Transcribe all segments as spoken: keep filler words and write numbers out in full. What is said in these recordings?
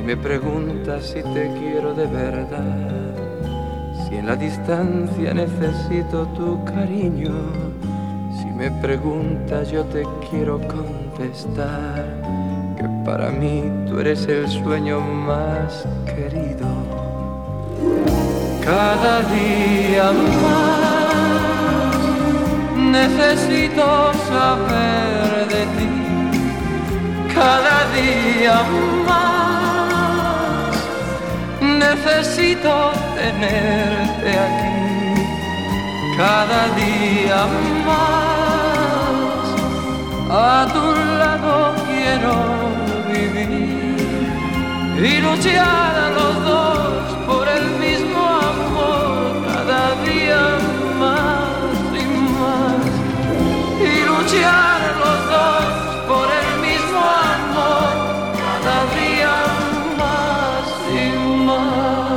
me preguntas si te quiero de verdad, si en la distancia necesito tu cariño, si me preguntas yo te quiero contestar que para mí tú eres el sueño más querido. Cada día más necesito saber de ti, cada día más necesito tenerte aquí, cada día más a tu lado quiero vivir y luchar a los dos por el mismo amor, cada día más y más, y luchar a los dos por el mismo amor, cada día más y más.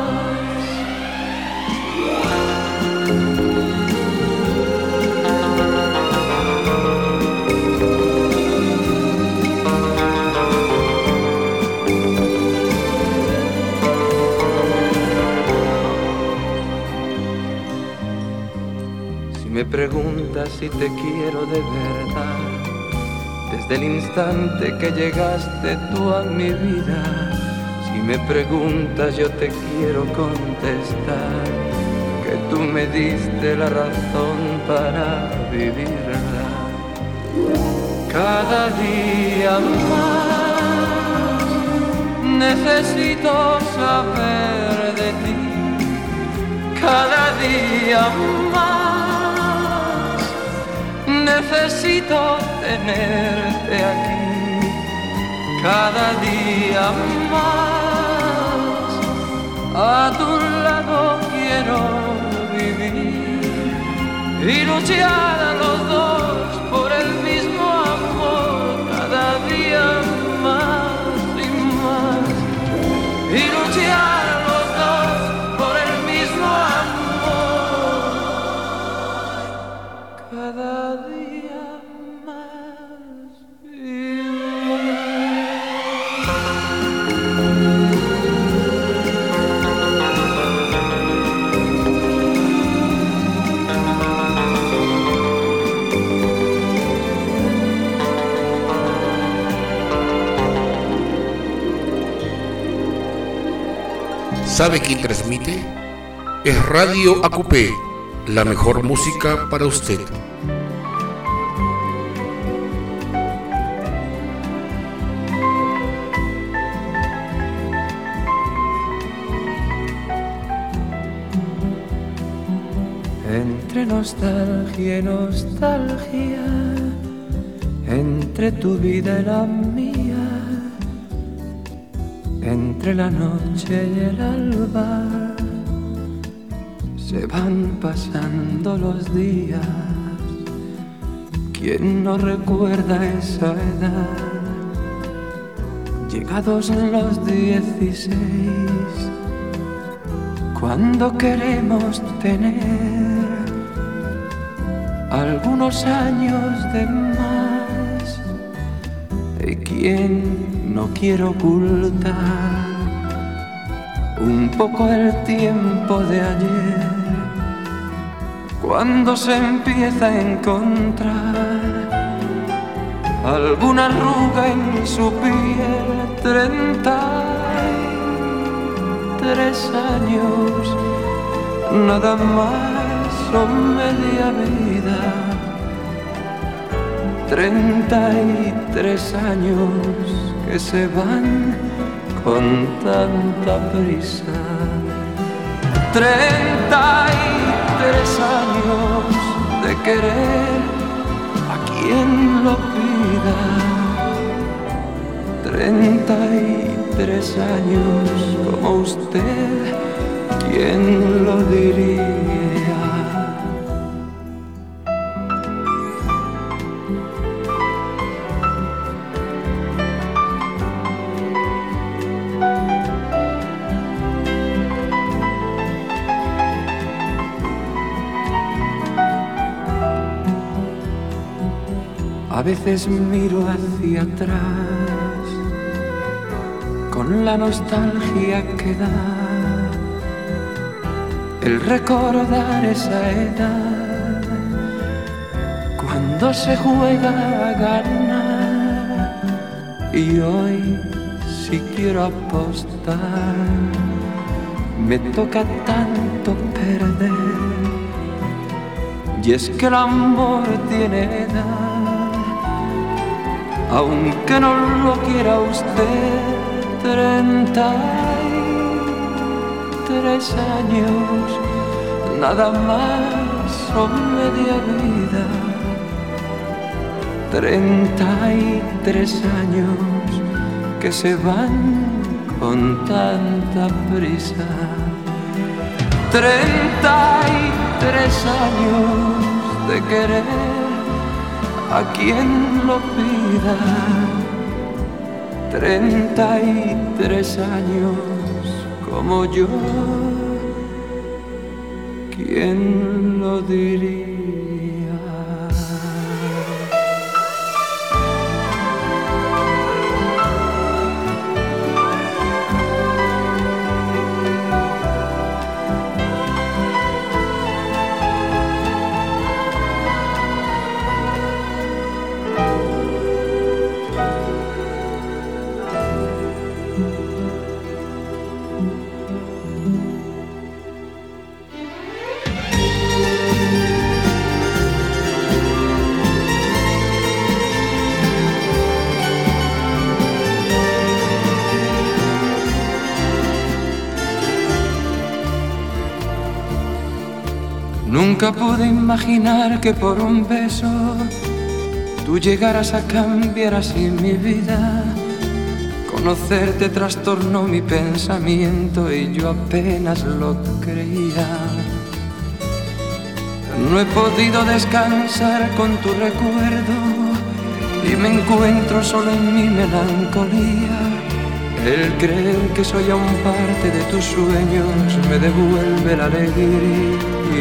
Me preguntas si te quiero de verdad, desde el instante que llegaste tú a mi vida. Si me preguntas yo te quiero contestar que tú me diste la razón para vivirla. Cada día más necesito saber de ti, cada día más necesito tenerte aquí, cada día más a tu lado quiero vivir y luchar a los dos por el mismo amor, cada día más y más, y luchar a los dos por el mismo amor, cada día. ¿Sabe quién transmite? Es Radio A Q P, la mejor música para usted. Entre nostalgia y nostalgia, entre tu vida y la mía, entre la noche y el alba, se van pasando los días. ¿Quién no recuerda esa edad? Llegados los dieciséis, cuando queremos tener algunos años de más, y quien no quiere ocultar un poco el tiempo de ayer, cuando se empieza a encontrar alguna arruga en su piel. Treinta y tres años, nada más o media vida. Treinta y tres años que se van con tanta prisa. Treinta y tres años de querer a quien lo pida. Treinta y tres años como usted, ¿quién lo diría? A veces miro hacia atrás con la nostalgia que da el recordar esa edad, cuando se juega a ganar. Y hoy, si quiero apostar, me toca tanto perder. Y es que el amor tiene edad, aunque no lo quiera usted. Treinta y tres años, nada más o media vida. Treinta y tres años que se van con tanta prisa. Treinta y tres años de querer a quien lo pida. Treinta y tres años como yo, ¿quién lo diría? Nunca pude imaginar que por un beso tú llegaras a cambiar así mi vida. Conocerte trastornó mi pensamiento y yo apenas lo creía. No he podido descansar con tu recuerdo y me encuentro solo en mi melancolía. El creer que soy aún parte de tus sueños me devuelve la alegría.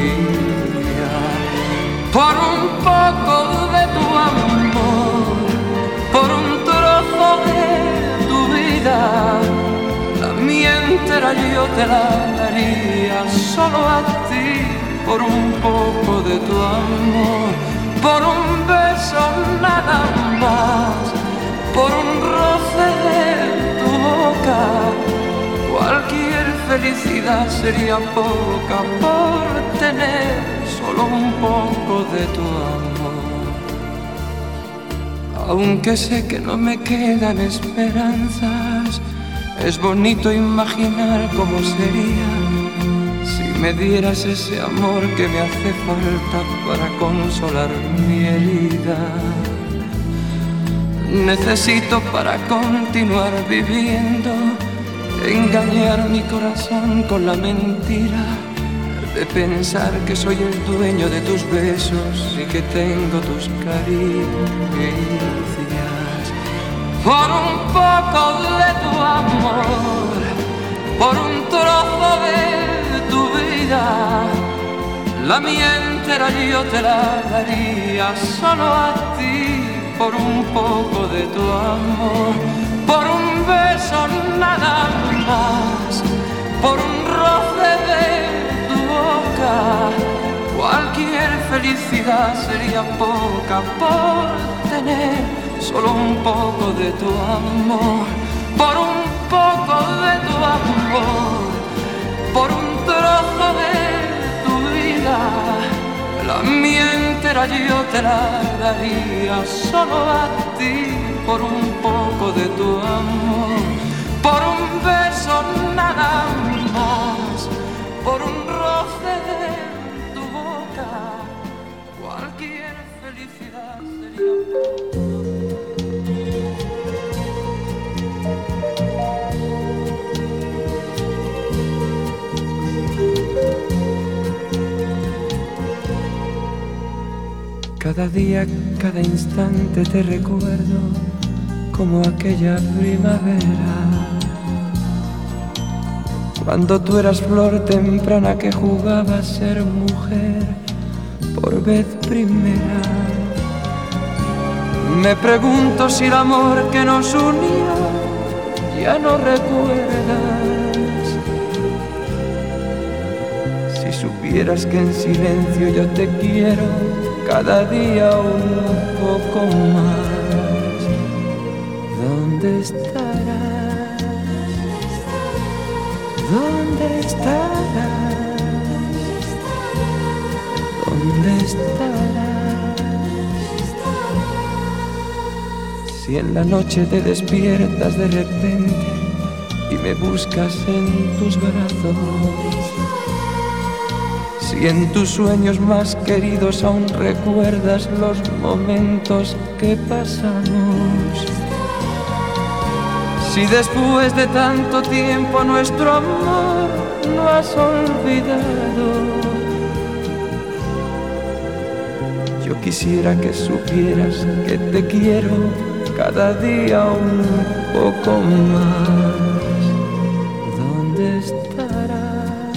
Por un poco de tu amor, por un trozo de tu vida, la mía entera yo te la daría solo a ti. Por un poco de tu amor, por un beso nada más, por un roce de tu boca, cualquier felicidad sería poca por tener solo un poco de tu amor. Aunque sé que no me quedan esperanzas, es bonito imaginar cómo sería si me dieras ese amor que me hace falta para consolar mi herida. Necesito para continuar viviendo engañar mi corazón con la mentira de pensar que soy el dueño de tus besos y que tengo tus caricias. Por un poco de tu amor, por un trozo de tu vida, la mía entera yo te la daría solo a ti. Por un poco de tu amor, por un beso nada más, por un roce de tu boca, cualquier felicidad sería poca por tener solo un poco de tu amor. Por un poco de tu amor, por un trozo de tu vida, la mía entera yo te la daría solo a ti. Por un poco de tu amor, por un beso nada más, por un roce de tu boca, cualquier felicidad sería cada día, cada instante te recuerdo como aquella primavera, cuando tú eras flor temprana que jugaba a ser mujer por vez primera. Me pregunto si el amor que nos unió ya no recuerdas. Si supieras que en silencio yo te quiero cada día un poco más. ¿Dónde estarás? ¿Dónde estarás? ¿Dónde estarás? Si en la noche te despiertas de repente y me buscas en tus brazos, si en tus sueños más queridos aún recuerdas los momentos que pasamos, si después de tanto tiempo nuestro amor no has olvidado, yo quisiera que supieras que te quiero cada día un poco más. ¿Dónde estarás?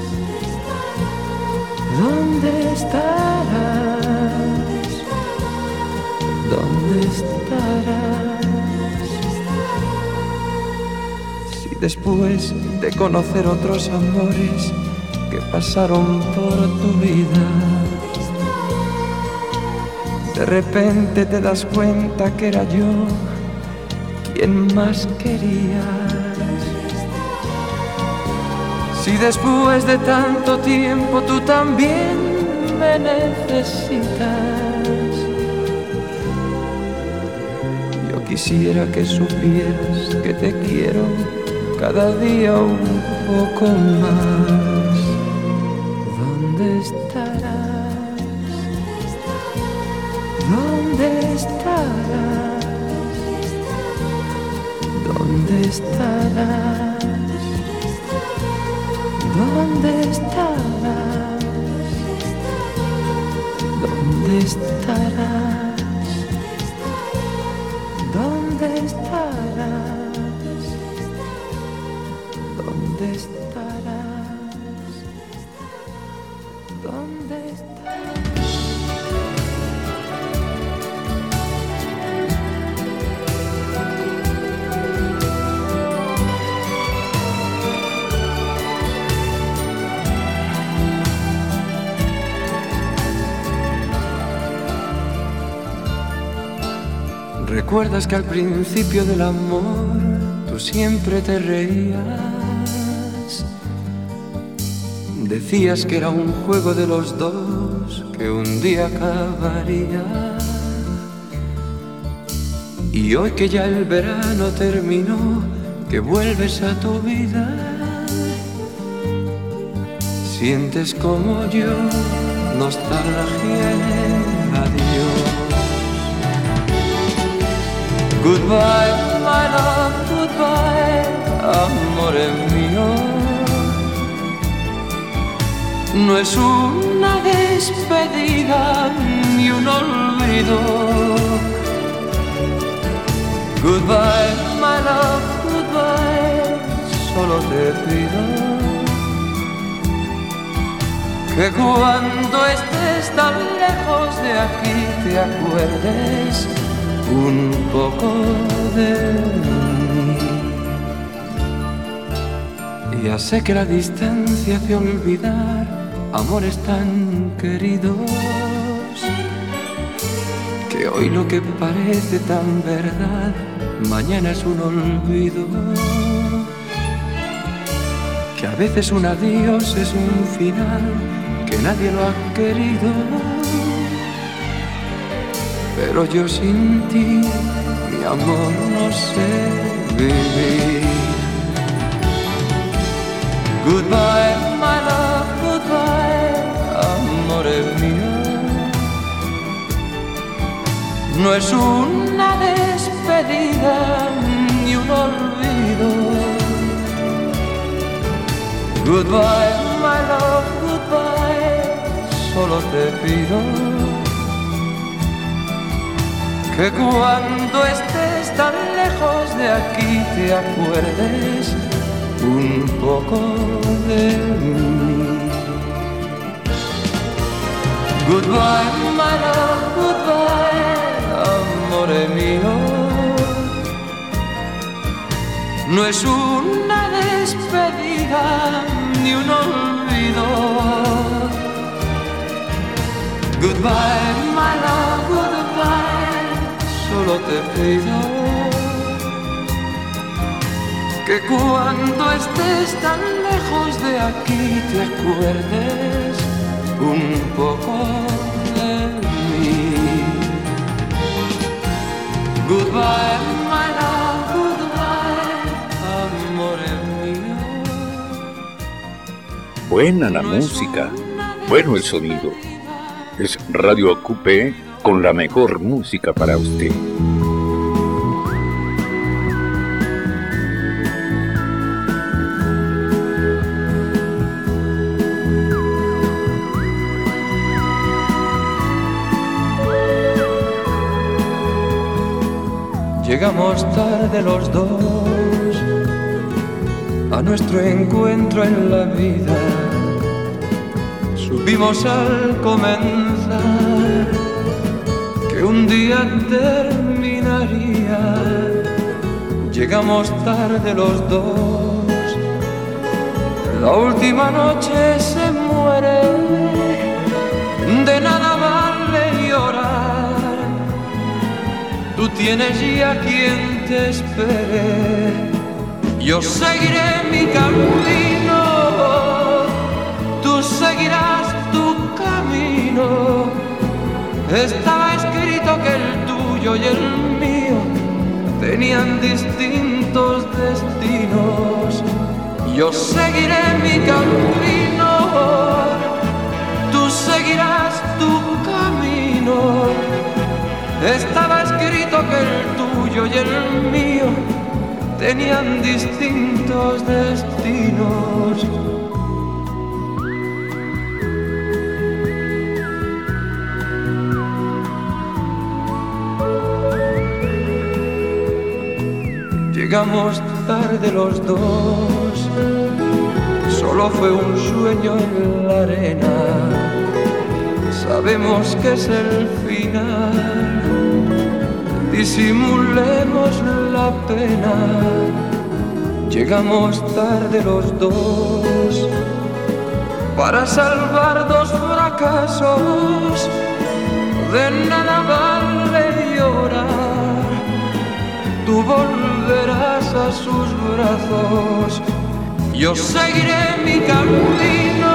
¿Dónde estarás? ¿Dónde estarás? Si después de conocer otros amores que pasaron por tu vida, de repente te das cuenta que era yo quien más querías. Si después de tanto tiempo tú también me necesitas, yo quisiera que supieras que te quiero cada día un poco más. ¿Dónde estarás? ¿Dónde estarás? ¿Dónde estarás? ¿Dónde estarás? ¿Dónde estarás? ¿Dónde estarás? ¿Dónde estarás? ¿Dónde estarás? ¿Recuerdas que al principio del amor tú siempre te reías? Decías que era un juego de los dos que un día acabaría. Y hoy que ya el verano terminó, que vuelves a tu vida, sientes como yo nostalgia en el adiós. Goodbye, my love, goodbye, amore mío. No es una despedida ni un olvido. Goodbye, my love, goodbye, solo te pido que cuando estés tan lejos de aquí te acuerdes un poco de mí. Ya sé que la distancia hace olvidar amores tan queridos, que hoy lo que parece tan verdad mañana es un olvido, que a veces un adiós es un final que nadie lo ha querido. Pero yo sin ti, mi amor, no sé vivir. Goodbye, my love, goodbye, amore mío. No es una despedida ni un olvido. Goodbye, my love, goodbye, solo te pido que cuando estés tan lejos de aquí te acuerdes un poco de mí. Goodbye, my love, goodbye, amore mío. no es una despedida ni un olvido. Goodbye, my love, goodbye, solo te pido que cuando estés tan lejos de aquí te acuerdes un poco de mí. Goodbye, my love, goodbye, amore mío. Buena la música, bueno el sonido. Es Radio Acupé con la mejor música para usted. Llegamos tarde los dos a nuestro encuentro en la vida. Supimos al comenzar que un día terminaría. Llegamos tarde los dos, la última noche se muere, de nada vale llorar. Tú tienes ya quien te espere, yo seguiré mi camino, tú seguirás tu camino. Estaba escrito que el tuyo y el mío tenían distintos destinos. Yo seguiré mi camino, tú seguirás tu camino. Estaba escrito que el tuyo y el mío tenían distintos destinos. Llegamos tarde los dos, solo fue un sueño en la arena. Sabemos que es el final, disimulemos la pena. Llegamos tarde los dos para salvar dos fracasos. De nada vale llorar, tú volverás a sus brazos. Yo seguiré mi camino,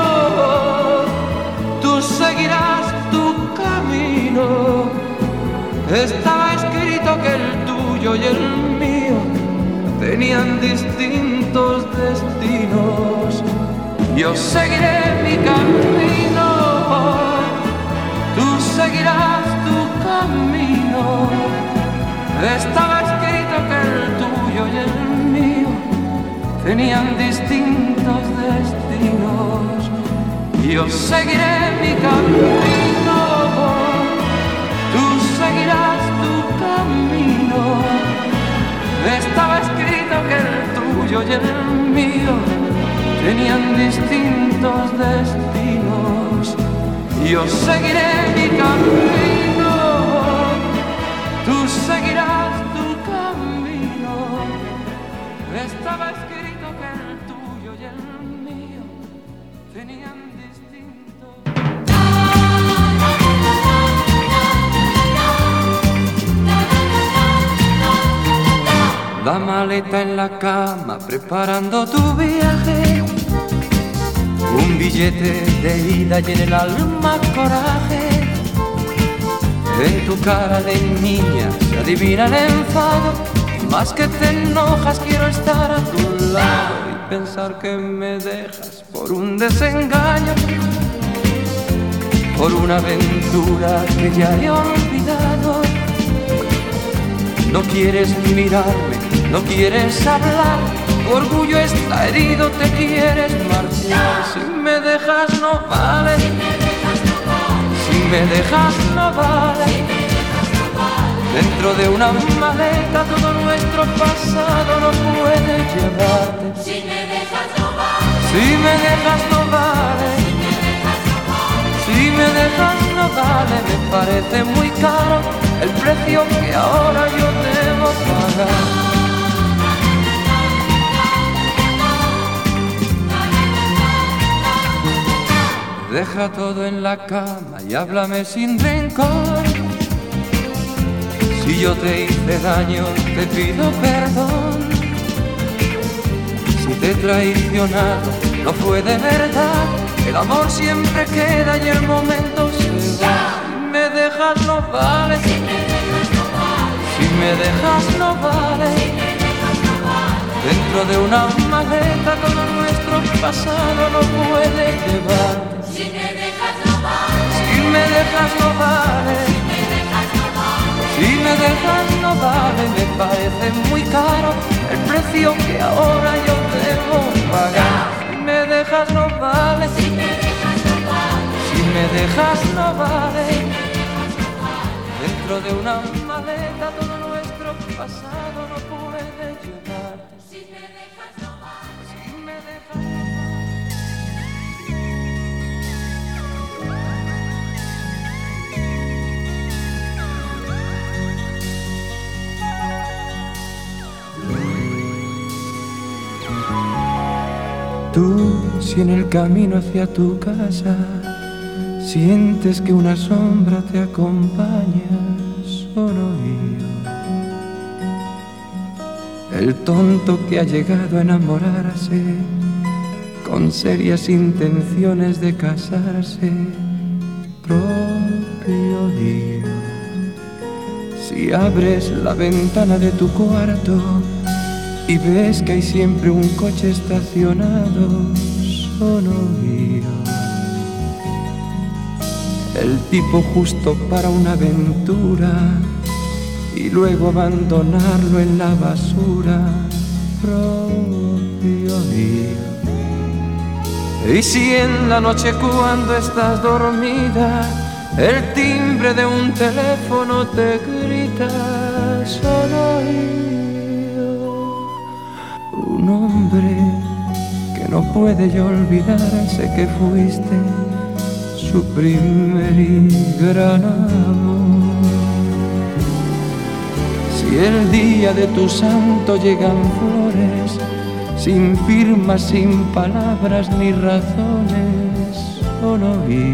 tú seguirás tu camino. Estaba escrito que el tuyo y el mío tenían distintos destinos. Yo seguiré mi camino, tú seguirás tu camino. Estaba escrito que el tuyo y el mío tenían distintos destinos. Yo seguiré mi camino, tú seguirás tu camino. Estaba escrito que el tuyo y el mío tenían distintos destinos. Yo seguiré mi camino, tú seguirás tu camino. Estaba escrito que el tuyo y el mío tenían distintos. La maleta en la cama preparando tu viaje, un billete de ida y en el alma coraje. En tu cara de niña se adivina el enfado, más que te enojas quiero estar a tu lado y pensar que me dejas por un desengaño, por una aventura que ya he olvidado. No quieres mirarme, no quieres hablar, tu orgullo está herido, te quieres marchar. Si me dejas no vale, si me dejas no vale. Dentro de una maleta todo nuestro pasado no puede llevarte. Si me dejas no vale, si me dejas no vale, si me dejas no vale. Me parece muy caro el precio que ahora yo debo pagar. Deja todo en la cama y háblame sin rencor. Si yo te hice daño, te pido perdón. Si te he traicionado, no fue de verdad. El amor siempre queda y el momento se va. Si me dejas no vale. Si me dejas no vale. Si me dejas no vale. Dentro de una maleta todo nuestro pasado no puede llevar. Si me dejas no vale. Si me dejas no vale. Si me dejas no vale, me parece muy caro el precio que ahora yo debo pagar. Si me dejas no vale. Si me dejas no vale. Si me dejas no vale. Dentro de una maleta todo nuestro pasado no puede llevar. Si me dejas no vale. Si me dejas tú, si en el camino hacia tu casa sientes que una sombra te acompaña, solo yo, el tonto que ha llegado a enamorarse con serias intenciones de casarse, propio yo. Si abres la ventana de tu cuarto y ves que hay siempre un coche estacionado, solo yo, el tipo justo para una aventura y luego abandonarlo en la basura, propio mío. Y si en la noche cuando estás dormida el timbre de un teléfono te grita, solo yo, un hombre que no puede ya olvidarse que fuiste su primer y gran amor. Si el día de tu santo llegan flores, sin firmas, sin palabras ni razones, solo vi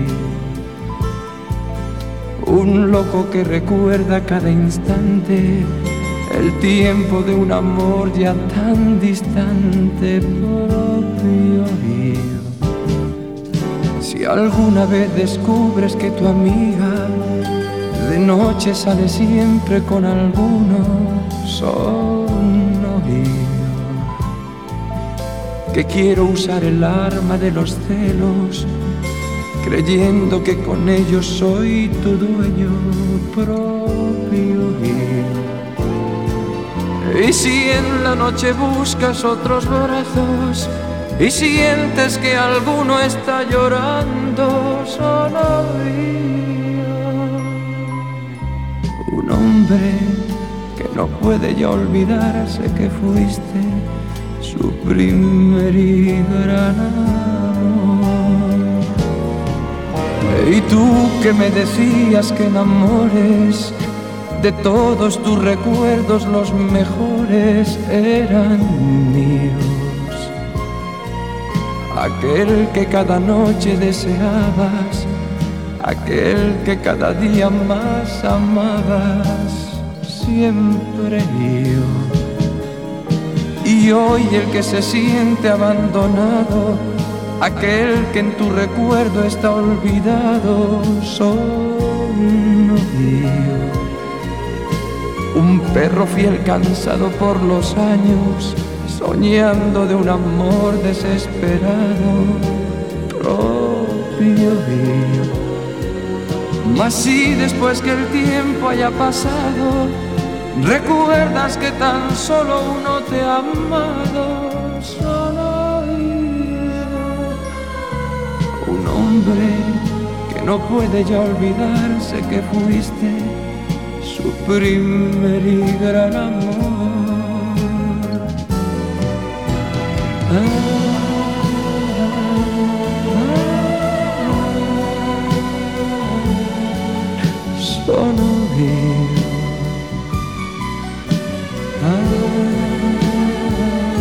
un loco que recuerda cada instante el tiempo de un amor ya tan distante, propio mío. Si alguna vez descubres que tu amiga de noche sale siempre con alguno, solo yo, que quiero usar el arma de los celos, creyendo que con ellos soy tu dueño, propio mío. Y si en la noche buscas otros brazos y sientes que alguno está llorando, solo yo, un hombre que no puede ya olvidarse que fuiste su primer y gran amor. Y tú que me decías que enamores, de todos tus recuerdos los mejores eran míos. Aquel que cada noche deseabas, aquel que cada día más amabas, siempre yo. Y hoy el que se siente abandonado, aquel que en tu recuerdo está olvidado, solo yo. Un perro fiel cansado por los años, soñando de un amor desesperado, propio mío. Mas si después que el tiempo haya pasado, recuerdas que tan solo uno te ha amado, solo yo, un hombre que no puede ya olvidarse que fuiste su primer y gran amor. Ah, ah, solo yo. Ah,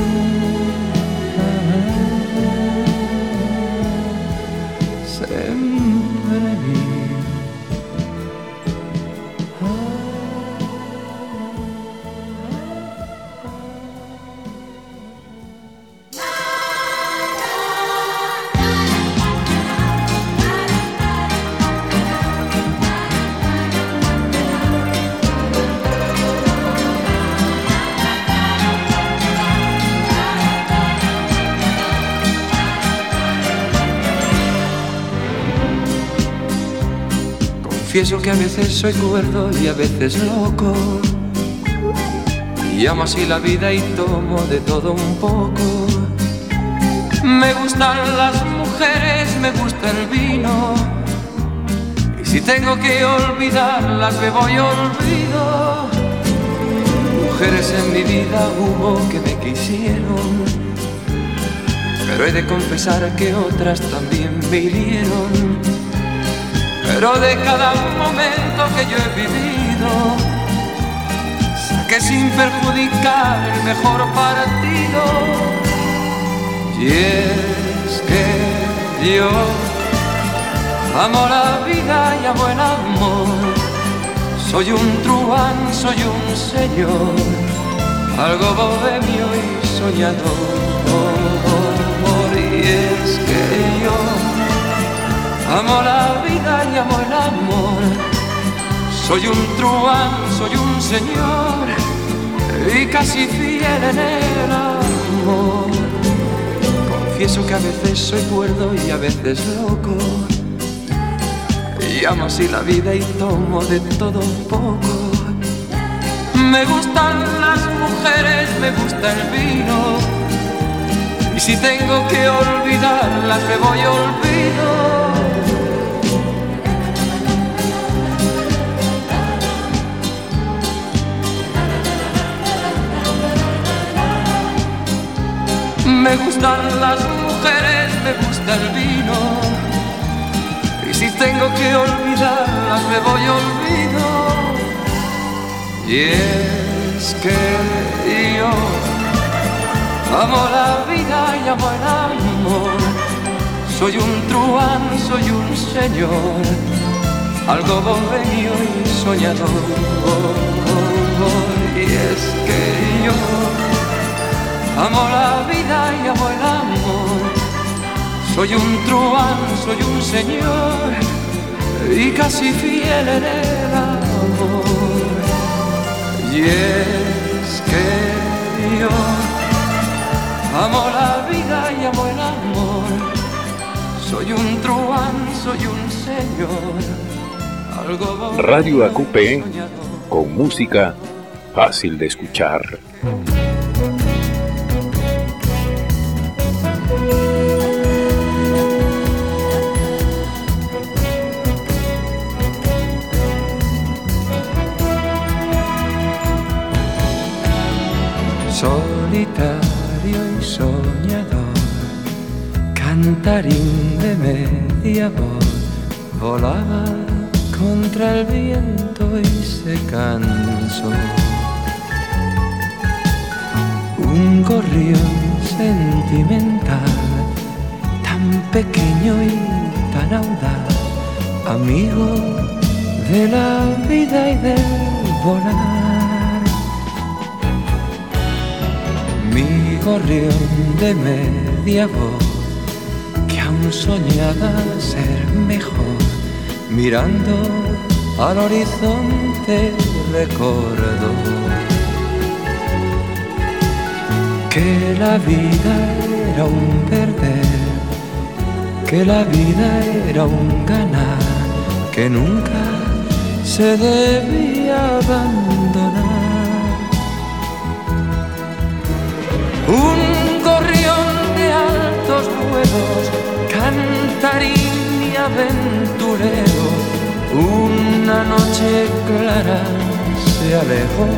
ah, ah, Confieso que a veces soy cuerdo y a veces loco, y amo así la vida y tomo de todo un poco. Me gustan las mujeres, me gusta el vino, y si tengo que olvidarlas bebo y olvido. Mujeres en mi vida hubo que me quisieron, pero he de confesar que otras también me hirieron. Pero de cada momento que yo he vivido, saqué sin perjudicar el mejor partido. Y es que yo amo la vida y amo el amor. Soy un truán, soy un señor, algo bohemio y soñador. Y es que yo amo la vida y amo el amor. Soy un truán, soy un señor y casi fiel en el amor. Confieso que a veces soy cuerdo y a veces loco, y amo así la vida y tomo de todo un poco. Me gustan las mujeres, me gusta el vino, y si tengo que olvidarlas me voy y olvido. Me gustan las mujeres, me gusta el vino, y si tengo que olvidarlas me voy y olvido. Y es que yo amo la vida y amo el amor. Soy un truán, soy un señor, algo bohemio y soñador. Y es que yo amo la vida y amo el amor. Soy un truán, soy un señor y casi fiel en el amor. Y es que yo amo la vida y amo el amor. Soy un truán, soy un señor, algo bohemio. Radio A Q P, con música fácil de escuchar. Solitario y soñador, cantarín de media voz, volaba contra el viento y se cansó. Un gorrión sentimental, tan pequeño y tan audaz, amigo de la vida y del volar. Mi gorrión de media voz, que aún soñaba ser mejor, mirando al horizonte recordó que la vida era un perder, que la vida era un ganar, que nunca se debía abandonar. Un gorrión de altos vuelos, cantarín y aventurero, una noche clara se alejó.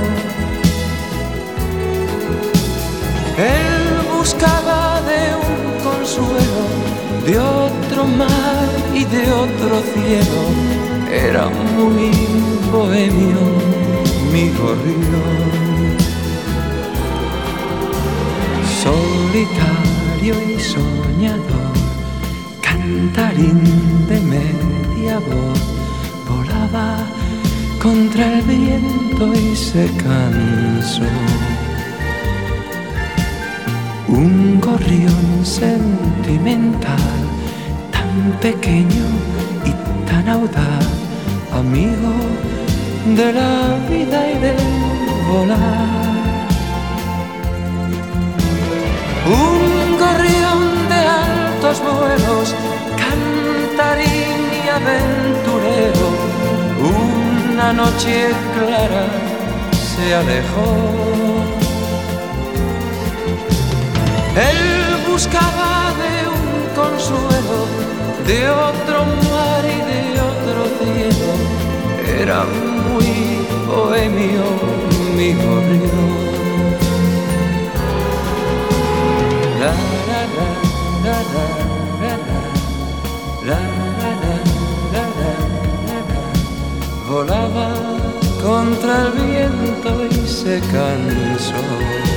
Él buscaba de un consuelo, de otro mar y de otro cielo. Era muy bohemio mi gorrión. Solitario y soñador, cantarín de media voz, volaba contra el viento y se cansó. Un gorrión sentimental, tan pequeño y tan audaz, amigo de la vida y del volar. Un gorrión de altos vuelos, cantarín y aventurero, una noche clara se alejó. Él buscaba de un consuelo, de otro mar y de otro cielo. Era muy bohemio mi corrido. La la la la la la la la la la la. Volaba contra el viento y se cansó.